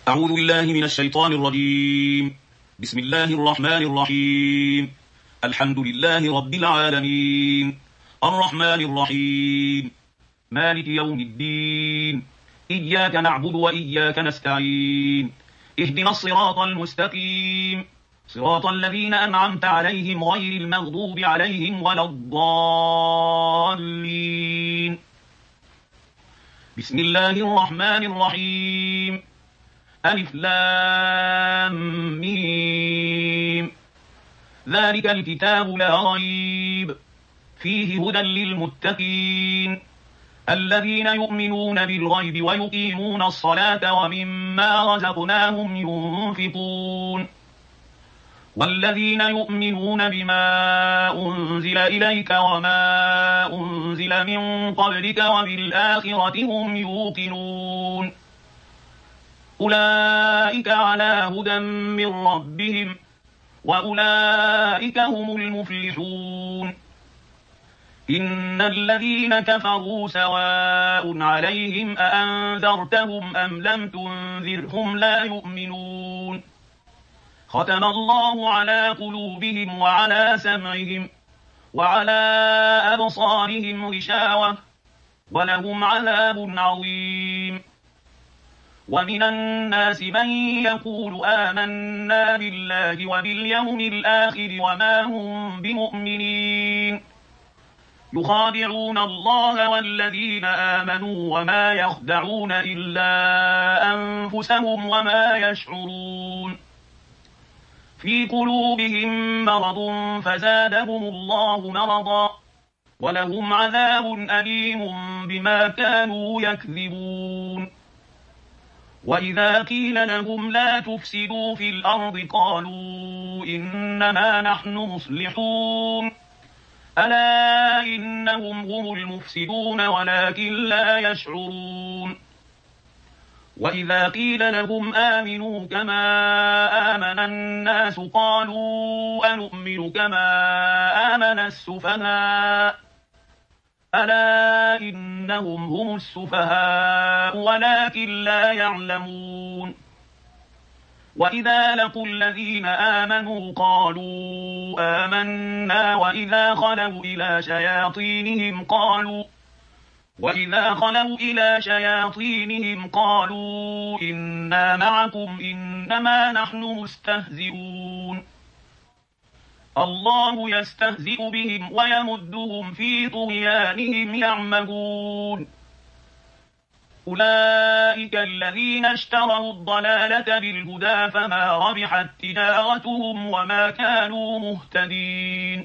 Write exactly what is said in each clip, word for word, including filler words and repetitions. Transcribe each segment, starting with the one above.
أعوذ بالله من الشيطان الرجيم. بسم الله الرحمن الرحيم. الحمد لله رب العالمين، الرحمن الرحيم، مالك يوم الدين، إياك نعبد وإياك نستعين، اهدنا الصراط المستقيم، صراط الذين أنعمت عليهم غير المغضوب عليهم ولا الضالين. بسم الله الرحمن الرحيم. ألف لام ميم. ذلك الكتاب لا ريب فيه هدى للمتقين الذين يؤمنون بالغيب ويقيمون الصلاة ومما رزقناهم ينفقون والذين يؤمنون بما أنزل إليك وما أنزل من قبلك وبالآخرة هم يوقنون أولئك على هدى من ربهم وأولئك هم المفلحون. إن الذين كفروا سواء عليهم أأنذرتهم أم لم تنذرهم لا يؤمنون. ختم الله على قلوبهم وعلى سمعهم وعلى أبصارهم غشاوة ولهم عذاب عظيم. ومن الناس من يقول آمنا بالله وباليوم الآخر وما هم بمؤمنين يخادعون الله والذين آمنوا وما يخدعون إلا أنفسهم وما يشعرون. في قلوبهم مرض فزادهم الله مرضا ولهم عذاب أليم بما كانوا يكذبون. وإذا قيل لهم لا تفسدوا في الأرض قالوا إنما نحن مصلحون ألا إنهم هم المفسدون ولكن لا يشعرون. وإذا قيل لهم آمنوا كما آمن الناس قالوا أنؤمن كما آمن السفهاء ألا إنهم هم السفهاء ولكن لا يعلمون. وإذا لقوا الذين آمنوا قالوا آمنا وإذا خلوا إلى شياطينهم قالوا وإذا خلوا إلى شياطينهم قالوا إنا معكم إنما نحن مستهزئون. الله يستهزئ بهم ويمدهم في طغيانهم يعمهون. أولئك الذين اشتروا الضلالة بالهدى فما ربحت تجارتهم وما كانوا مهتدين.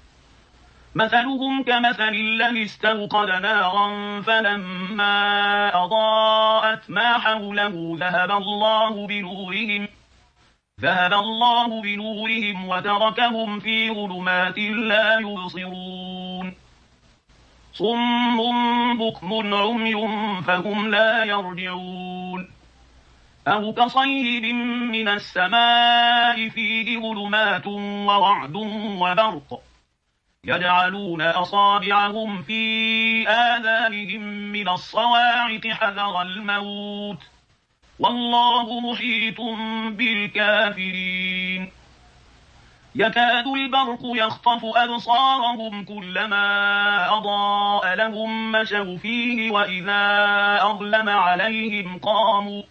مثلهم كمثل الذي استوقد نارا فلما أضاءت ما حوله ذهب الله بنورهم ذهب الله بنورهم وتركهم في ظلمات لا يبصرون. صم بكم عمي فهم لا يرجعون. أو كصيب من السماء فيه ظلمات ورعد وبرق يجعلون أصابعهم في آذانهم من الصواعق حذر الموت والله محيط بالكافرين. يكاد البرق يخطف أبصارهم كلما أضاء لهم مشوا فيه وإذا أظلم عليهم قاموا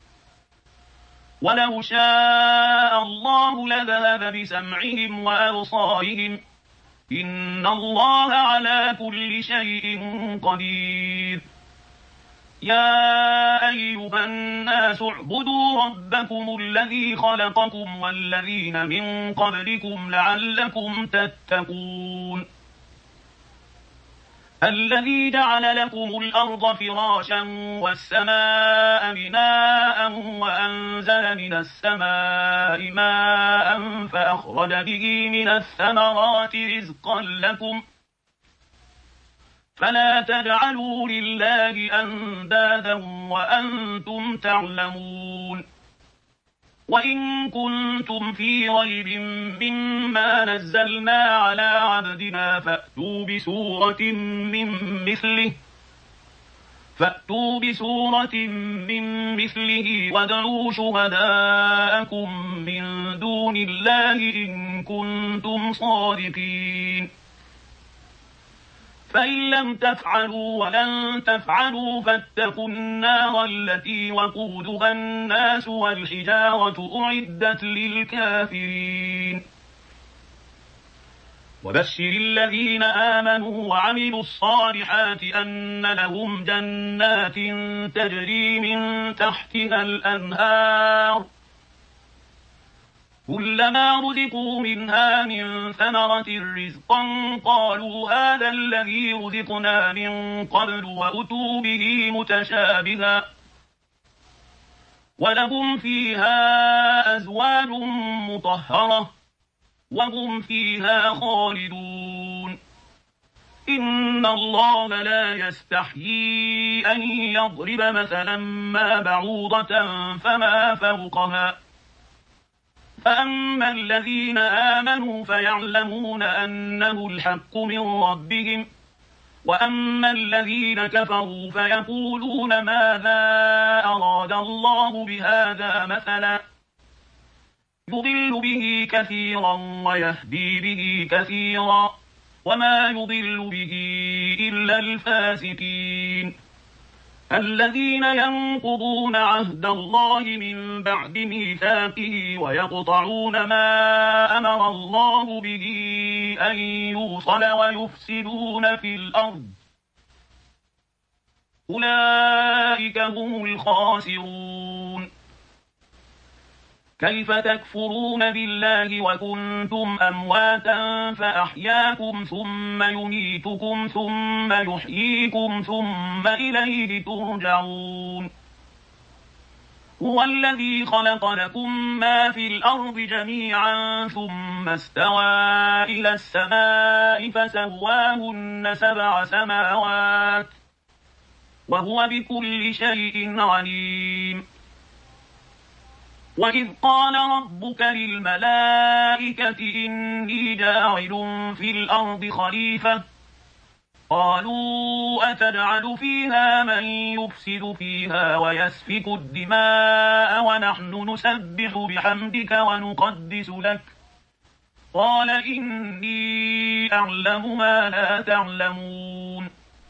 ولو شاء الله لذهب بسمعهم وأبصارهم إن الله على كل شيء قدير. يا أيها الناس اعبدوا ربكم الذي خلقكم والذين من قبلكم لعلكم تتقون. الذي جعل لكم الأرض فراشا والسماء بناء وأنزل من السماء ماء فأخرج به من الثمرات رزقا لكم فلا تجعلوا لله أندادا وأنتم تعلمون. وإن كنتم في ريب مما نزلنا على عبدنا فأتوا بسورة من مثله فأتوا بسورة من مثله وادعوا شهداءكم من دون الله إن كنتم صادقين فإن لم تفعلوا ولن تفعلوا فاتقوا النار التي وقودها الناس والحجارة أعدت للكافرين وبشر الذين آمنوا وعملوا الصالحات أن لهم جنات تجري من تحتها الأنهار كلما رزقوا منها من ثمرة رزقا قالوا هذا الذي رزقنا من قبل وأتوا به متشابها ولهم فيها أزواج مطهرة وهم فيها خالدون إن الله لا يستحيي أن يضرب مثلا ما بعوضة فما فوقها فأما الذين آمنوا فيعلمون أنه الحق من ربهم وأما الذين كفروا فيقولون ماذا أراد الله بهذا مثلا يضل به كثيرا ويهدي به كثيرا وما يضل به إلا الفاسقين الذين ينقضون عهد الله من بعد ميثاقه ويقطعون ما أمر الله به أن يوصل ويفسدون في الأرض أولئك هم الخاسرون كيف تكفرون بالله وكنتم أمواتا فأحياكم ثم يميتكم ثم يحييكم ثم إليه ترجعون هو الذي خلق لكم ما في الأرض جميعا ثم استوى إلى السماء فسواهن سبع سماوات وهو بكل شيء عليم وإذ قال ربك للملائكة إني جاعل في الأرض خليفة قالوا أتجعل فيها من يفسد فيها ويسفك الدماء ونحن نسبح بحمدك ونقدس لك قال إني أعلم ما لا تعلمون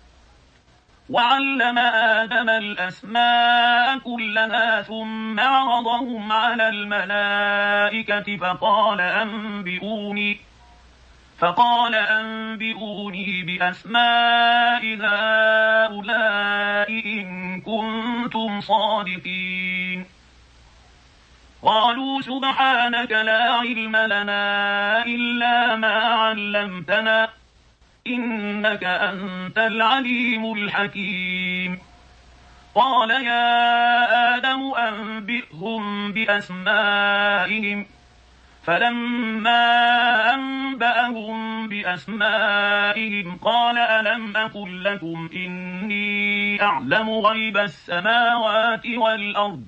وعلم آدم الأسماء كلها ثم عرضهم على الملائكة فقال أنبئوني فقال أنبئوني بأسماء هؤلاء إن كنتم صادقين قالوا سبحانك لا علم لنا إلا ما علمتنا إنك أنت العليم الحكيم قال يا آدم أنبئهم بأسمائهم فلما أنبأهم بأسمائهم قال ألم أقل لكم إني أعلم غيب السماوات والأرض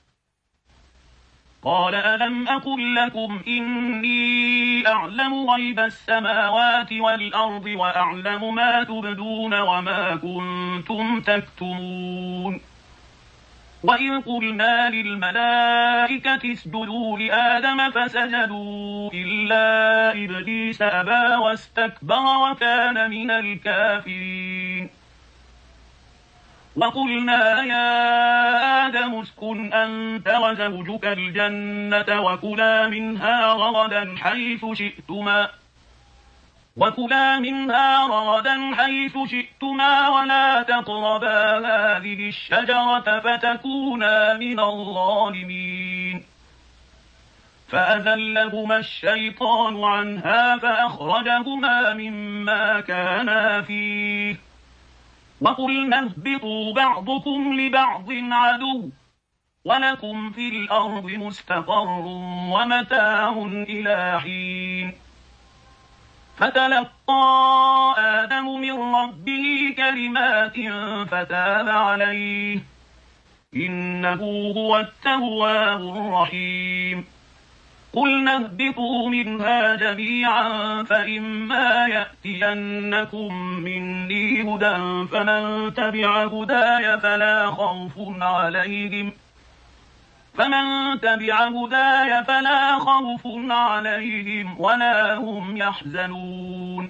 قال ألم أقل لكم إني أعلم غيب السماوات والأرض وأعلم ما تبدون وما كنتم تكتمون وإذ قلنا للملائكة اسجدوا لآدم فسجدوا إلا إبليس أبى واستكبر وكان من الكافرين وقلنا يا آدم اسكن أنت وزوجك الجنة وكلا منها رغدا حيث شئتما وكلا منها رغدا حيث شئتما ولا تقربا هذه الشجرة فتكونا من الظالمين فأزلهما الشيطان عنها فأخرجهما مما كانا فيه وقلنا اهبطوا بعضكم لبعض عدو ولكم في الأرض مستقر ومتاع إلى حين فتلقى آدم من ربه كلمات فتاب عليه إنه هو التواب الرحيم قلنا اهبطوا منها جميعا فإما يأتينكم مني هدى فمن تبع هداي فلا خوف عليهم فمن تبع هداي فلا خوف عليهم ولا هم يحزنون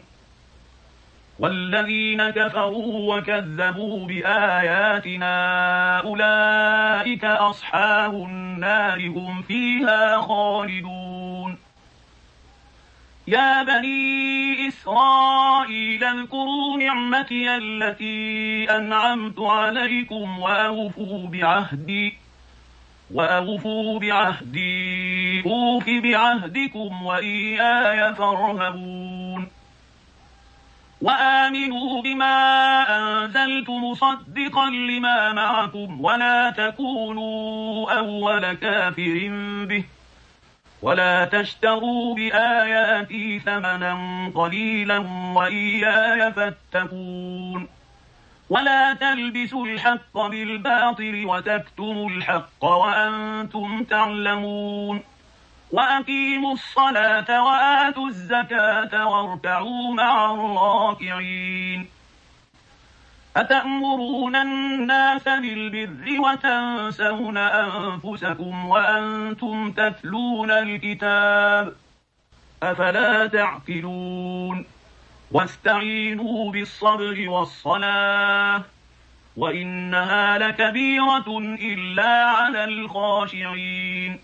والذين كفروا وكذبوا بآياتنا أولئك أصحاب النار هم فيها خالدون يا بني إسرائيل اذكروا نعمتي التي أنعمت عليكم وأوفوا بعهدي وأوفوا بعهدي أوف بعهدكم وإياي فارهبون وآمنوا بما أنزلت مصدقا لما معكم ولا تكونوا أول كافر به ولا تشتروا بآياتي ثمنا قليلا وإياي فاتقون ولا تلبسوا الحق بالباطل وتكتموا الحق وأنتم تعلمون وأقيموا الصلاة وآتوا الزكاة واركعوا مع الراكعين أتأمرون الناس بالبر وتنسون أنفسكم وأنتم تتلون الكتاب أفلا تعقلون واستعينوا بالصبر والصلاة وإنها لكبيرة إلا على الخاشعين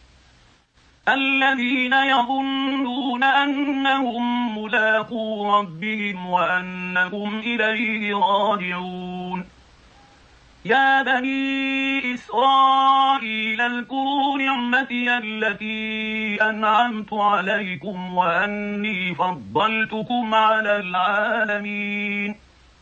الذين يظنون أنهم ملاقو ربهم وأنهم إليه راجعون يا بني إسرائيل اذكروا نعمتي التي أنعمت عليكم وأني فضلتكم على العالمين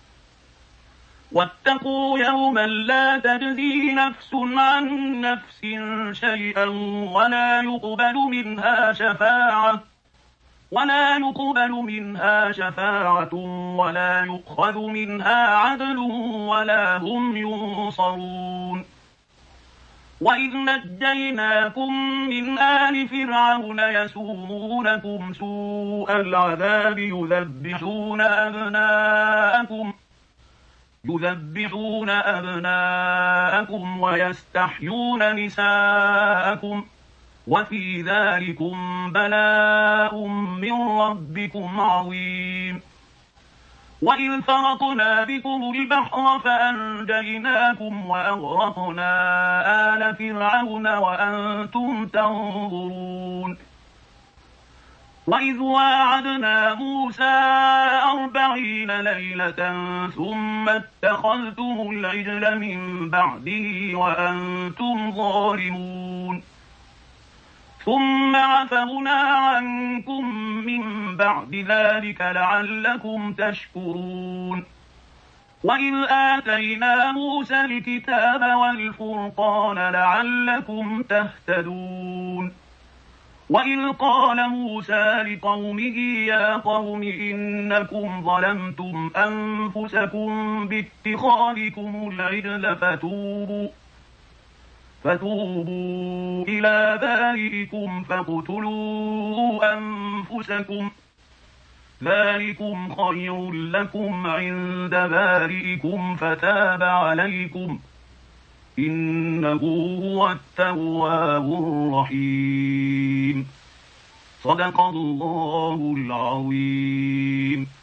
واتقوا يوما لا تجزي نفس عن نفس شيئا ولا يقبل منها شفاعة ولا يقبل منها شفاعة ولا يؤخذ منها عدل ولا هم ينصرون وإذ نجيناكم من آل فرعون يسومونكم سوء العذاب يذبحون أبناءكم يذبحون أبناءكم ويستحيون نساءكم وفي ذلكم بلاء من ربكم عظيم وإذ فرقنا بكم البحر فأنجيناكم وأغرقنا آل فرعون وأنتم تنظرون وإذ واعدنا موسى أربعين ليلة ثم اتخذتم العجل من بعده وأنتم ظالمون ثم عفونا عنكم من بعد ذلك لعلكم تشكرون وإذ آتينا موسى الكتاب والفرقان لعلكم تهتدون وإذ قال موسى لقومه يا قوم إنكم ظلمتم أنفسكم باتخاذكم العجل فتوبوا فتوبوا إلى بارئكم فاقتلوا أنفسكم ذلكم خير لكم عند بارئكم فتاب عليكم إنه هو التواب الرحيم صدق الله العظيم.